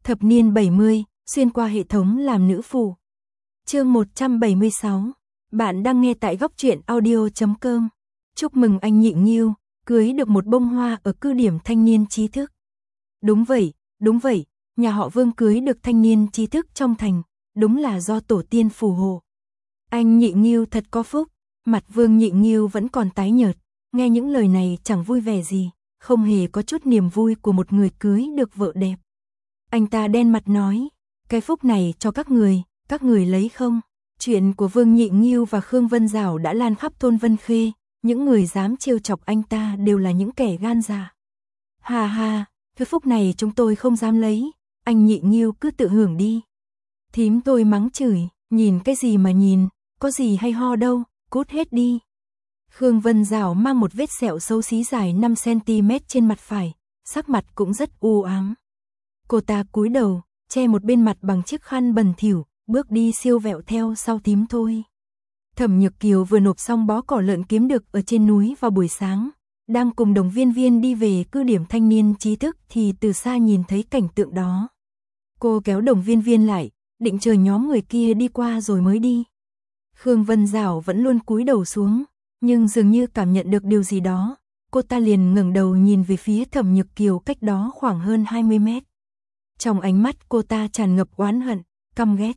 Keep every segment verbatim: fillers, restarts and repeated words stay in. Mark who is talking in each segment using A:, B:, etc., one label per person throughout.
A: Thập niên bảy mươi, xuyên qua hệ thống làm nữ phù. Chương một trăm bảy mươi sáu. Bạn đang nghe tại góc truyện audio chấm com. Chúc mừng anh Nhị Nghiêu, cưới được một bông hoa ở cư điểm thanh niên trí thức. Đúng vậy, đúng vậy, nhà họ Vương cưới được thanh niên trí thức trong thành, đúng là do tổ tiên phù hộ. Anh Nhị Nghiêu thật có phúc, mặt Vương Nhị Nghiêu vẫn còn tái nhợt, nghe những lời này chẳng vui vẻ gì, không hề có chút niềm vui của một người cưới được vợ đẹp. Anh ta đen mặt nói, cái phúc này cho các người, các người lấy không? Chuyện của Vương Nhị Nghiêu và Khương Vân Dảo đã lan khắp thôn Vân Khê, những người dám trêu chọc anh ta đều là những kẻ gan dạ. Hà hà, cái phúc này chúng tôi không dám lấy, anh Nhị Nghiêu cứ tự hưởng đi. Thím tôi mắng chửi, nhìn cái gì mà nhìn, có gì hay ho đâu, cút hết đi. Khương Vân Dảo mang một vết sẹo xấu xí dài năm xăng-ti-mét trên mặt phải, sắc mặt cũng rất u ám. Cô ta cúi đầu, che một bên mặt bằng chiếc khăn bẩn thỉu, bước đi siêu vẹo theo sau thím thôi. Thẩm Nhược Kiều vừa nộp xong bó cỏ lợn kiếm được ở trên núi vào buổi sáng, đang cùng Đồng Viên Viên đi về cư điểm thanh niên trí thức thì từ xa nhìn thấy cảnh tượng đó. Cô kéo Đồng Viên Viên lại, định chờ nhóm người kia đi qua rồi mới đi. Khương Vân Dảo vẫn luôn cúi đầu xuống, nhưng dường như cảm nhận được điều gì đó, cô ta liền ngẩng đầu nhìn về phía Thẩm Nhược Kiều cách đó khoảng hơn hai mươi mét. Trong ánh mắt cô ta tràn ngập oán hận, căm ghét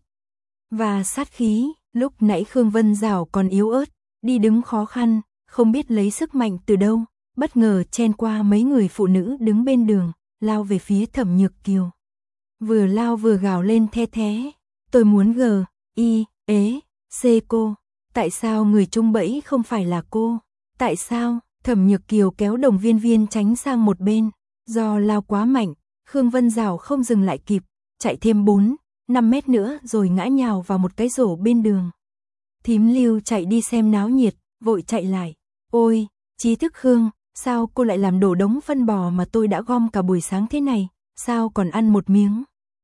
A: và sát khí. Lúc nãy Khương Vân Dảo còn yếu ớt, đi đứng khó khăn, không biết lấy sức mạnh từ đâu, bất ngờ chen qua mấy người phụ nữ đứng bên đường, lao về phía Thẩm Nhược Kiều. Vừa lao vừa gào lên the thé, tôi muốn g, i, ế, c cô, tại sao người chung bẫy không phải là cô, tại sao? Thẩm Nhược Kiều kéo Đồng Viên Viên tránh sang một bên, do lao quá mạnh, Khương Vân Dảo không dừng lại kịp, chạy thêm bốn, năm mét nữa rồi ngã nhào vào một cái rổ bên đường. Thím Lưu chạy đi xem náo nhiệt, vội chạy lại, ôi, trí thức Khương, sao cô lại làm đổ đống phân bò mà tôi đã gom cả buổi sáng thế này, sao còn ăn một miếng?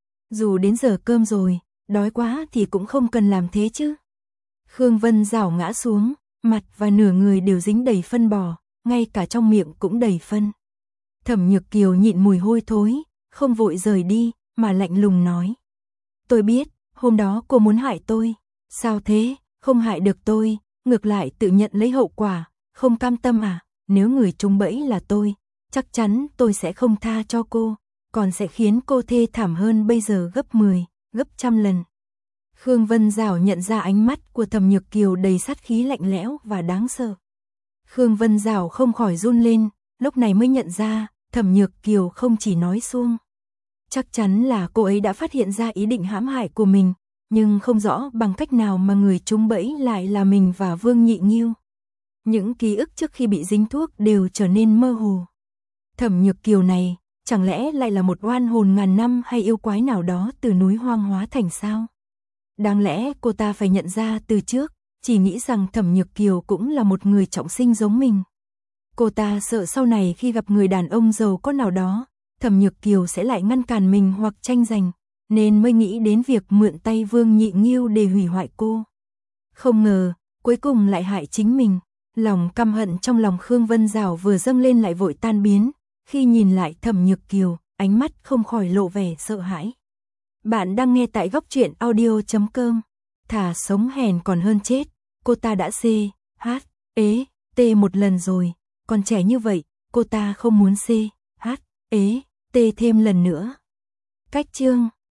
A: Dù đến giờ cơm rồi, đói quá thì cũng không cần làm thế chứ. Khương Vân Dảo ngã xuống, mặt và nửa người đều dính đầy phân bò, ngay cả trong miệng cũng đầy phân. Thẩm Nhược Kiều nhịn mùi hôi thối, không vội rời đi, mà lạnh lùng nói. Tôi biết, hôm đó cô muốn hại tôi. Sao thế, không hại được tôi, ngược lại tự nhận lấy hậu quả, không cam tâm à? Nếu người trúng bẫy là tôi, chắc chắn tôi sẽ không tha cho cô, còn sẽ khiến cô thê thảm hơn bây giờ gấp mười, gấp trăm lần. Khương Vân Dảo nhận ra ánh mắt của Thẩm Nhược Kiều đầy sát khí lạnh lẽo và đáng sợ. Khương Vân Dảo không khỏi run lên, lúc này mới nhận ra, Thẩm Nhược Kiều không chỉ nói suông. Chắc chắn là cô ấy đã phát hiện ra ý định hãm hại của mình, nhưng không rõ bằng cách nào mà người trúng bẫy lại là mình và Vương Nhị Nghiêu. Những ký ức trước khi bị dính thuốc đều trở nên mơ hồ. Thẩm Nhược Kiều này, chẳng lẽ lại là một oan hồn ngàn năm hay yêu quái nào đó từ núi hoang hóa thành sao? Đáng lẽ cô ta phải nhận ra từ trước, chỉ nghĩ rằng Thẩm Nhược Kiều cũng là một người trọng sinh giống mình. Cô ta sợ sau này khi gặp người đàn ông giàu có nào đó, Thẩm Nhược Kiều sẽ lại ngăn cản mình hoặc tranh giành, nên mới nghĩ đến việc mượn tay Vương Nhị Nghiêu để hủy hoại cô. Không ngờ, cuối cùng lại hại chính mình. Lòng căm hận trong lòng Khương Vân Dảo vừa dâng lên lại vội tan biến, khi nhìn lại Thẩm Nhược Kiều, ánh mắt không khỏi lộ vẻ sợ hãi. Bạn đang nghe tại góc truyện audio chấm com. Thà sống hèn còn hơn chết, cô ta đã C, H, ế, T một lần rồi, còn trẻ như vậy, cô ta không muốn C, H, ế, T thêm lần nữa. Cách chương